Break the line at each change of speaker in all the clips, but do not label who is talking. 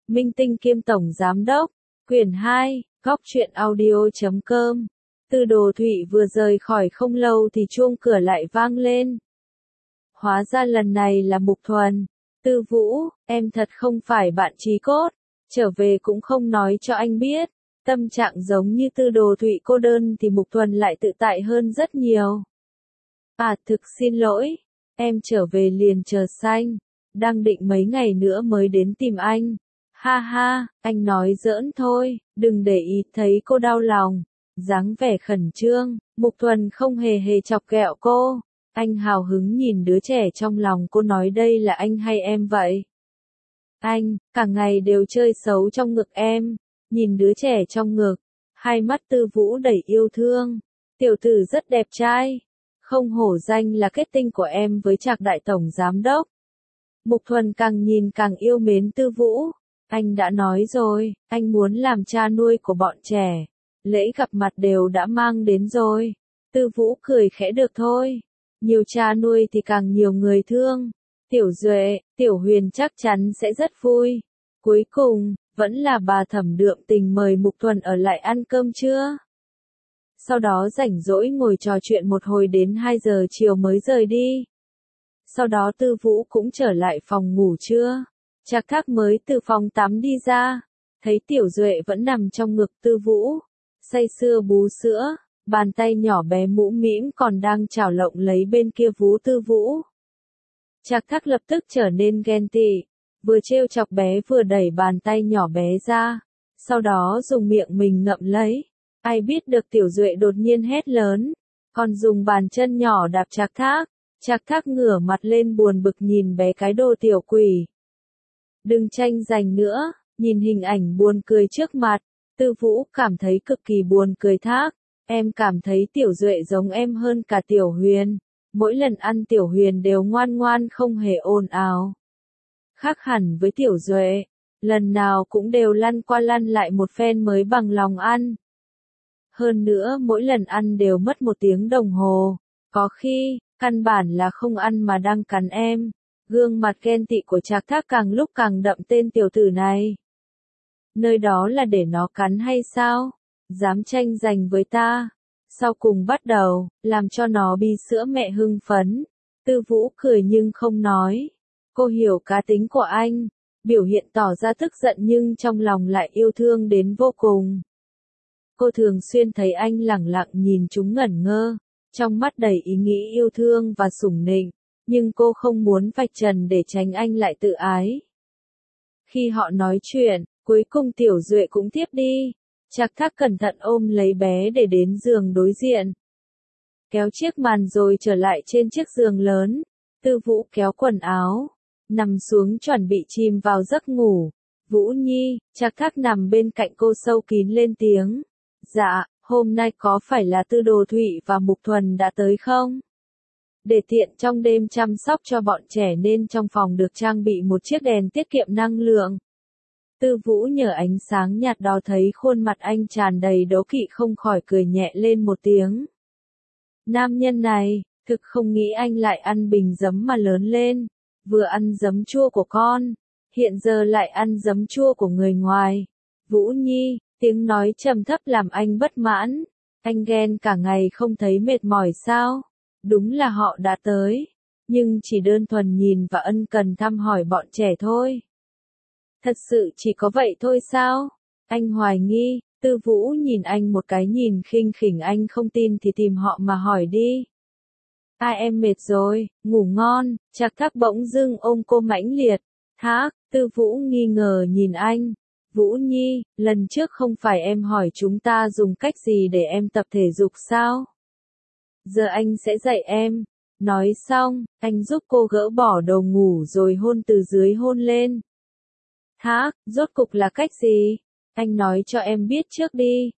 Minh tinh kiêm tổng giám đốc. Quyển 2, Góc truyện audio.com. Tư Đồ Thụy vừa rời khỏi không lâu thì chuông cửa lại vang lên. Hóa ra lần này là Mục Thuần. Tư Vũ, em thật không phải bạn chí cốt, trở về cũng không nói cho anh biết. Tâm trạng giống như Tư Đồ Thụy cô đơn thì Mục Thuần lại tự tại hơn rất nhiều. Thực xin lỗi, em trở về liền chờ xanh, đang định mấy ngày nữa mới đến tìm anh. Ha ha, anh nói giỡn thôi, đừng để ý thấy cô đau lòng. Dáng vẻ khẩn trương, Mục Thuần không hề chọc ghẹo cô. Anh hào hứng nhìn đứa trẻ trong lòng cô nói đây là anh hay em vậy? Anh, cả ngày đều chơi xấu trong ngực em. Nhìn đứa trẻ trong ngực, hai mắt Tư Vũ đầy yêu thương. Tiểu tử rất đẹp trai. Không hổ danh là kết tinh của em với Trạc đại tổng giám đốc. Mục Thuần càng nhìn càng yêu mến Tư Vũ. Anh đã nói rồi, anh muốn làm cha nuôi của bọn trẻ. Lễ gặp mặt đều đã mang đến rồi. Tư Vũ cười khẽ được thôi. Nhiều cha nuôi thì càng nhiều người thương. Tiểu Duệ, Tiểu Huyền chắc chắn sẽ rất vui. Cuối cùng, vẫn là bà Thẩm đượm tình mời Mục Thuần ở lại ăn cơm trưa. Sau đó rảnh rỗi ngồi trò chuyện một hồi đến 2 giờ chiều mới rời đi. Sau đó Tư Vũ cũng trở lại phòng ngủ trưa. Trạc Thác mới từ phòng tắm đi ra, thấy Tiểu Duệ vẫn nằm trong ngực Tư Vũ, say sưa bú sữa, bàn tay nhỏ bé mũm mĩm còn đang chảo lộng lấy bên kia vú Tư Vũ. Trạc Thác lập tức trở nên ghen tị, vừa trêu chọc bé vừa đẩy bàn tay nhỏ bé ra, sau đó dùng miệng mình ngậm lấy. Ai biết được Tiểu Duệ đột nhiên hét lớn, còn dùng bàn chân nhỏ đạp Trạc Thác. Trạc Thác ngửa mặt lên buồn bực nhìn bé cái đồ tiểu quỷ. Đừng tranh giành nữa, nhìn hình ảnh buồn cười trước mặt, Tư Vũ cảm thấy cực kỳ buồn cười. Thác, em cảm thấy Tiểu Duệ giống em hơn cả Tiểu Huyền. Mỗi lần ăn Tiểu Huyền đều ngoan ngoan không hề ồn ào. Khác hẳn với Tiểu Duệ, lần nào cũng đều lăn qua lăn lại một phen mới bằng lòng ăn. Hơn nữa mỗi lần ăn đều mất 1 tiếng đồng hồ, có khi, căn bản là không ăn mà đang cắn em. Gương mặt ghen tị của Trạc Thác càng lúc càng đậm tên tiểu tử này. Nơi đó là để nó cắn hay sao? Dám tranh giành với ta. Sau cùng bắt đầu, làm cho nó bi sữa mẹ hưng phấn. Tư Vũ cười nhưng không nói. Cô hiểu cá tính của anh, biểu hiện tỏ ra tức giận nhưng trong lòng lại yêu thương đến vô cùng. Cô thường xuyên thấy anh lẳng lặng nhìn chúng ngẩn ngơ, trong mắt đầy ý nghĩ yêu thương và sủng nịnh. Nhưng cô không muốn vạch trần để tránh anh lại tự ái. Khi họ nói chuyện, cuối cùng Tiểu Duệ cũng tiếp đi. Trạc Thác cẩn thận ôm lấy bé để đến giường đối diện. Kéo chiếc màn rồi trở lại trên chiếc giường lớn. Tư Vũ kéo quần áo, nằm xuống chuẩn bị chìm vào giấc ngủ. Vũ Nhi, Trạc Thác nằm bên cạnh cô sâu kín lên tiếng. Dạ, hôm nay có phải là Tư Đồ Thụy và Mục Thuần đã tới không? Để tiện trong đêm chăm sóc cho bọn trẻ nên trong phòng được trang bị một chiếc đèn tiết kiệm năng lượng. Tư Vũ nhờ ánh sáng nhạt đó thấy khuôn mặt anh tràn đầy đố kỵ không khỏi cười nhẹ lên một tiếng. Nam nhân này, thực không nghĩ anh lại ăn bình giấm mà lớn lên, vừa ăn giấm chua của con, hiện giờ lại ăn giấm chua của người ngoài. Vũ Nhi, tiếng nói trầm thấp làm anh bất mãn, anh ghen cả ngày không thấy mệt mỏi sao? Đúng là họ đã tới, nhưng chỉ đơn thuần nhìn và ân cần thăm hỏi bọn trẻ thôi. Thật sự chỉ có vậy thôi sao? Anh hoài nghi. Tư Vũ nhìn anh một cái nhìn khinh khỉnh. Anh không tin thì tìm họ mà hỏi đi. Em mệt rồi, ngủ ngon. Trạc Thác bỗng dưng ôm cô mãnh liệt. Thác, Tư Vũ nghi ngờ nhìn anh. Vũ Nhi, lần trước không phải em hỏi chúng ta dùng cách gì để em tập thể dục sao? Giờ anh sẽ dạy em. Nói xong, anh giúp cô gỡ bỏ đồ ngủ rồi hôn từ dưới hôn lên. Thác, rốt cục là cách gì? Anh nói cho em biết trước đi.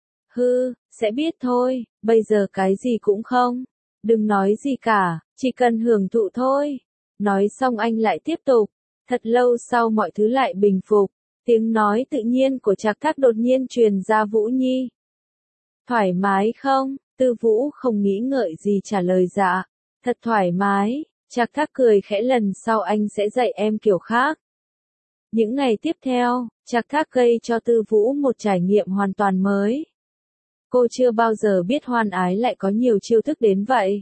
Sẽ biết thôi, bây giờ cái gì cũng không. Đừng nói gì cả, chỉ cần hưởng thụ thôi. Nói xong anh lại tiếp tục. Thật lâu sau mọi thứ lại bình phục. Tiếng nói tự nhiên của Trạc Thác đột nhiên truyền ra. Vũ Nhi, thoải mái không? Tư Vũ không nghĩ ngợi gì trả lời dạ. Thật thoải mái. Trạc Thác cười khẽ, lần sau anh sẽ dạy em kiểu khác. Những ngày tiếp theo, Trạc Thác gây cho Tư Vũ một trải nghiệm hoàn toàn mới. Cô chưa bao giờ biết hoan ái lại có nhiều chiêu thức đến vậy.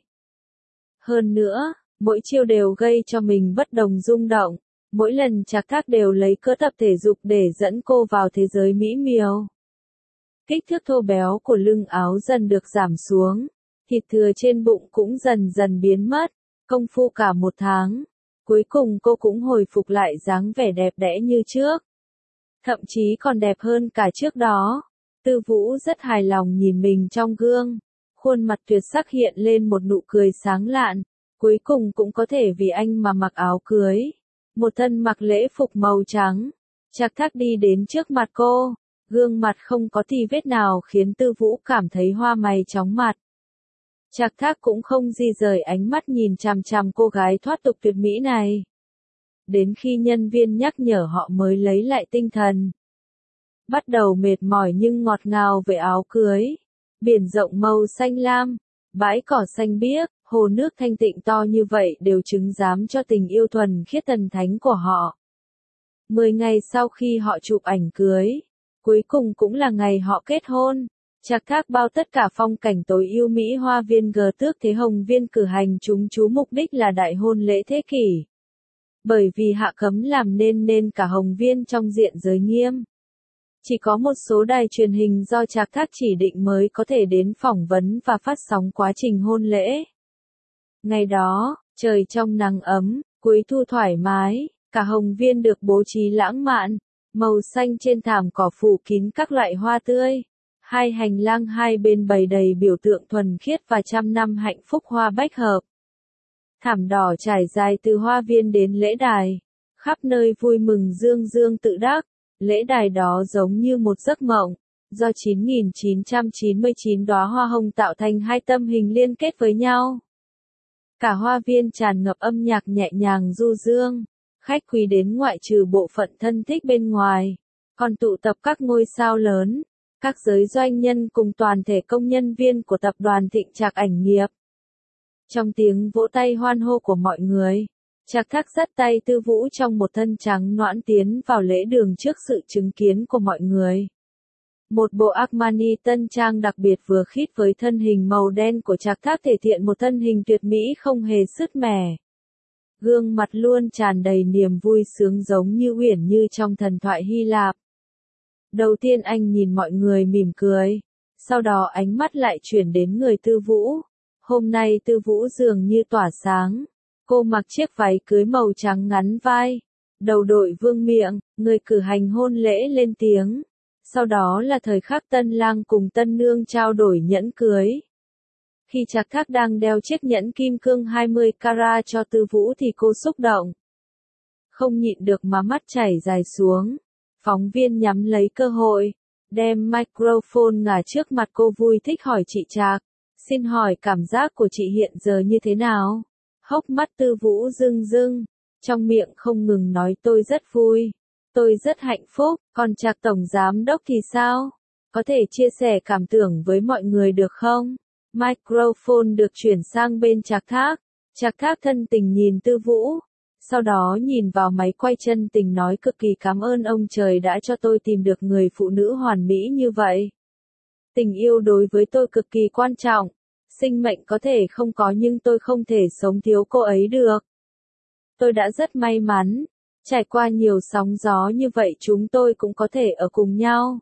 Hơn nữa, mỗi chiêu đều gây cho mình bất đồng rung động. Mỗi lần Trạc Thác đều lấy cớ tập thể dục để dẫn cô vào thế giới mỹ miều. Kích thước thô béo của lưng áo dần được giảm xuống. Thịt thừa trên bụng cũng dần dần biến mất. Công phu cả 1 tháng. Cuối cùng cô cũng hồi phục lại dáng vẻ đẹp đẽ như trước. Thậm chí còn đẹp hơn cả trước đó. Tư Vũ rất hài lòng nhìn mình trong gương. Khuôn mặt tuyệt sắc hiện lên một nụ cười sáng lạn. Cuối cùng cũng có thể vì anh mà mặc áo cưới. Một thân mặc lễ phục màu trắng. Trạc Thác đi đến trước mặt cô. Gương mặt không có tì vết nào khiến Tư Vũ cảm thấy hoa mày chóng mặt. Trạc Thác cũng không di rời ánh mắt nhìn chằm chằm cô gái thoát tục tuyệt mỹ này. Đến khi nhân viên nhắc nhở họ mới lấy lại tinh thần. Bắt đầu mệt mỏi nhưng ngọt ngào về áo cưới. Biển rộng màu xanh lam, bãi cỏ xanh biếc, hồ nước thanh tịnh to như vậy đều chứng giám cho tình yêu thuần khiết thần thánh của họ. 10 ngày sau khi họ chụp ảnh cưới, cuối cùng cũng là ngày họ kết hôn. Trạc Thác bao tất cả phong cảnh tối ưu mỹ hoa viên G Tước Thế Hồng Viên cử hành chúng chú mục đích là đại hôn lễ thế kỷ. Bởi vì hạ cấm làm nên cả Hồng Viên trong diện giới nghiêm. Chỉ có một số đài truyền hình do Trạc Thác chỉ định mới có thể đến phỏng vấn và phát sóng quá trình hôn lễ. Ngày đó, trời trong nắng ấm, cuối thu thoải mái, cả Hồng Viên được bố trí lãng mạn, màu xanh trên thảm cỏ phủ kín các loại hoa tươi. Hai hành lang hai bên bày đầy biểu tượng thuần khiết và trăm năm hạnh phúc hoa bách hợp. Thảm đỏ trải dài từ hoa viên đến lễ đài, khắp nơi vui mừng dương dương tự đắc. Lễ đài đó giống như một giấc mộng, do 9.999 đóa hoa hồng tạo thành hai tâm hình liên kết với nhau. Cả hoa viên tràn ngập âm nhạc nhẹ nhàng du dương, khách quý đến ngoại trừ bộ phận thân thích bên ngoài, còn tụ tập các ngôi sao lớn, các giới doanh nhân cùng toàn thể công nhân viên của tập đoàn Thịnh Trạc Ảnh Nghiệp. Trong tiếng vỗ tay hoan hô của mọi người, Trạc Thác dắt tay Tư Vũ trong một thân trắng nõn tiến vào lễ đường trước sự chứng kiến của mọi người. Một bộ Armani tân trang đặc biệt vừa khít với thân hình màu đen của Trạc Thác thể hiện một thân hình tuyệt mỹ không hề sứt mẻ. Gương mặt luôn tràn đầy niềm vui sướng giống như uyển như trong thần thoại Hy Lạp. Đầu tiên anh nhìn mọi người mỉm cười, sau đó ánh mắt lại chuyển đến người Tư Vũ. Hôm nay Tư Vũ dường như tỏa sáng. Cô mặc chiếc váy cưới màu trắng ngắn vai, đầu đội vương miện, người cử hành hôn lễ lên tiếng. Sau đó là thời khắc tân lang cùng tân nương trao đổi nhẫn cưới. Khi Trạc Thác đang đeo chiếc nhẫn kim cương 20 carat cho Tư Vũ thì cô xúc động. Không nhịn được mà mắt chảy dài xuống. Phóng viên nhắm lấy cơ hội, đem microphone ngả trước mặt cô vui thích hỏi chị Trạc. Xin hỏi cảm giác của chị hiện giờ như thế nào? Hốc mắt Tư Vũ rưng rưng, trong miệng không ngừng nói tôi rất vui, tôi rất hạnh phúc, còn Trạc tổng giám đốc thì sao? Có thể chia sẻ cảm tưởng với mọi người được không? Microphone được chuyển sang bên Trạc Thác. Trạc Thác thân tình nhìn Tư Vũ, sau đó nhìn vào máy quay chân tình nói cực kỳ cảm ơn ông trời đã cho tôi tìm được người phụ nữ hoàn mỹ như vậy. Tình yêu đối với tôi cực kỳ quan trọng. Sinh mệnh có thể không có nhưng tôi không thể sống thiếu cô ấy được. Tôi đã rất may mắn, trải qua nhiều sóng gió như vậy chúng tôi cũng có thể ở cùng nhau.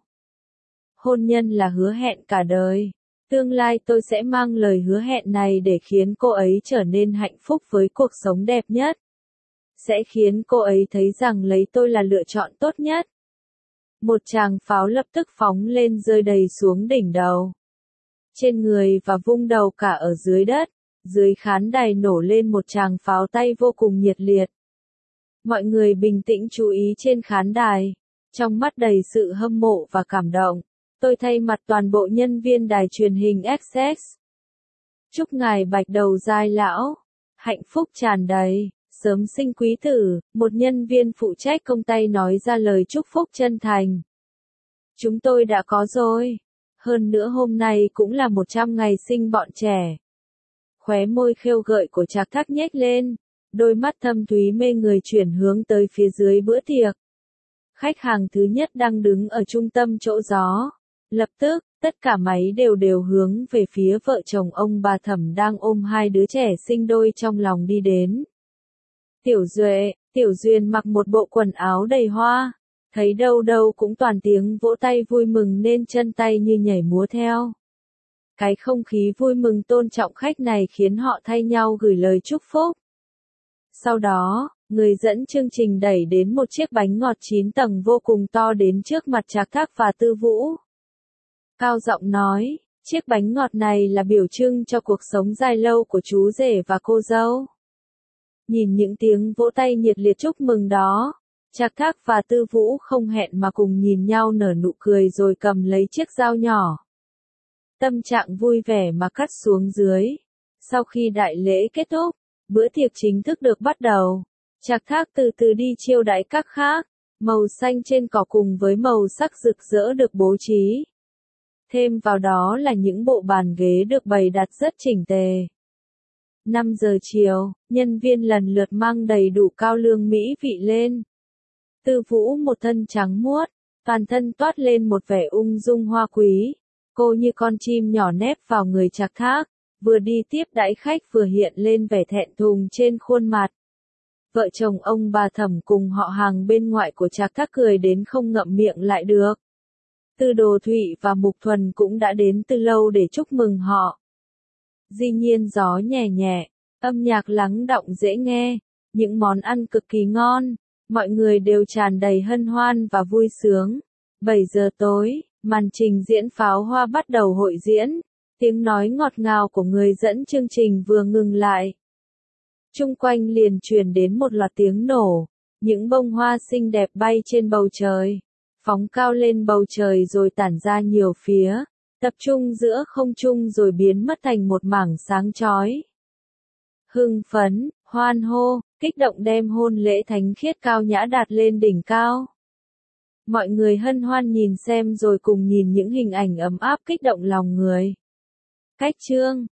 Hôn nhân là hứa hẹn cả đời. Tương lai tôi sẽ mang lời hứa hẹn này để khiến cô ấy trở nên hạnh phúc với cuộc sống đẹp nhất. Sẽ khiến cô ấy thấy rằng lấy tôi là lựa chọn tốt nhất. Một tràng pháo lập tức phóng lên rơi đầy xuống đỉnh đầu. Trên người và vung đầu cả ở dưới đất, dưới khán đài nổ lên một tràng pháo tay vô cùng nhiệt liệt. Mọi người bình tĩnh chú ý trên khán đài, trong mắt đầy sự hâm mộ và cảm động. Tôi thay mặt toàn bộ nhân viên đài truyền hình XX. Chúc ngài bạch đầu giai lão, hạnh phúc tràn đầy, sớm sinh quý tử, một nhân viên phụ trách công tay nói ra lời chúc phúc chân thành. Chúng tôi đã có rồi. Hơn nữa hôm nay cũng là 100 ngày sinh bọn trẻ. Khóe môi khêu gợi của Trạc Thác nhếch lên, đôi mắt thâm thúy mê người chuyển hướng tới phía dưới bữa tiệc. Khách hàng thứ nhất đang đứng ở trung tâm chỗ gió. Lập tức, tất cả máy đều hướng về phía vợ chồng ông bà Thẩm đang ôm hai đứa trẻ sinh đôi trong lòng đi đến. Tiểu Duệ, Tiểu Duyên mặc một bộ quần áo đầy hoa, thấy đâu đâu cũng toàn tiếng vỗ tay vui mừng nên chân tay như nhảy múa theo. Cái không khí vui mừng tôn trọng khách này khiến họ thay nhau gửi lời chúc phúc. Sau đó, người dẫn chương trình đẩy đến một chiếc bánh ngọt 9 tầng vô cùng to đến trước mặt Trạc Thác và Tư Vũ. Cao giọng nói, chiếc bánh ngọt này là biểu trưng cho cuộc sống dài lâu của chú rể và cô dâu. Nhìn những tiếng vỗ tay nhiệt liệt chúc mừng đó, Trạc Thác và Tư Vũ không hẹn mà cùng nhìn nhau nở nụ cười rồi cầm lấy chiếc dao nhỏ. Tâm trạng vui vẻ mà cắt xuống dưới. Sau khi đại lễ kết thúc, bữa tiệc chính thức được bắt đầu. Trạc Thác từ từ đi chiêu đãi các khác. Màu xanh trên cỏ cùng với màu sắc rực rỡ được bố trí. Thêm vào đó là những bộ bàn ghế được bày đặt rất chỉnh tề. 5 giờ chiều, nhân viên lần lượt mang đầy đủ cao lương mỹ vị lên. Tư Vũ một thân trắng muốt, toàn thân toát lên một vẻ ung dung hoa quý. Cô như con chim nhỏ nép vào người Trạc Thác, vừa đi tiếp đãi khách vừa hiện lên vẻ thẹn thùng trên khuôn mặt. Vợ chồng ông bà Thẩm cùng họ hàng bên ngoại của Trạc Thác cười đến không ngậm miệng lại được. Từ Đồ Thụy và Mục Thuần cũng đã đến từ lâu để chúc mừng họ. Dĩ nhiên gió nhẹ nhẹ, âm nhạc lắng đọng dễ nghe, những món ăn cực kỳ ngon, mọi người đều tràn đầy hân hoan và vui sướng. 7 giờ tối, màn trình diễn pháo hoa bắt đầu hội diễn, tiếng nói ngọt ngào của người dẫn chương trình vừa ngừng lại. Chung quanh liền truyền đến một loạt tiếng nổ, những bông hoa xinh đẹp bay trên bầu trời, phóng cao lên bầu trời rồi tản ra nhiều phía, tập trung giữa không trung rồi biến mất thành một mảng sáng chói. Hưng phấn, hoan hô, kích động đem hôn lễ thánh khiết cao nhã đạt lên đỉnh cao. Mọi người hân hoan nhìn xem rồi cùng nhìn những hình ảnh ấm áp kích động lòng người. Cách chương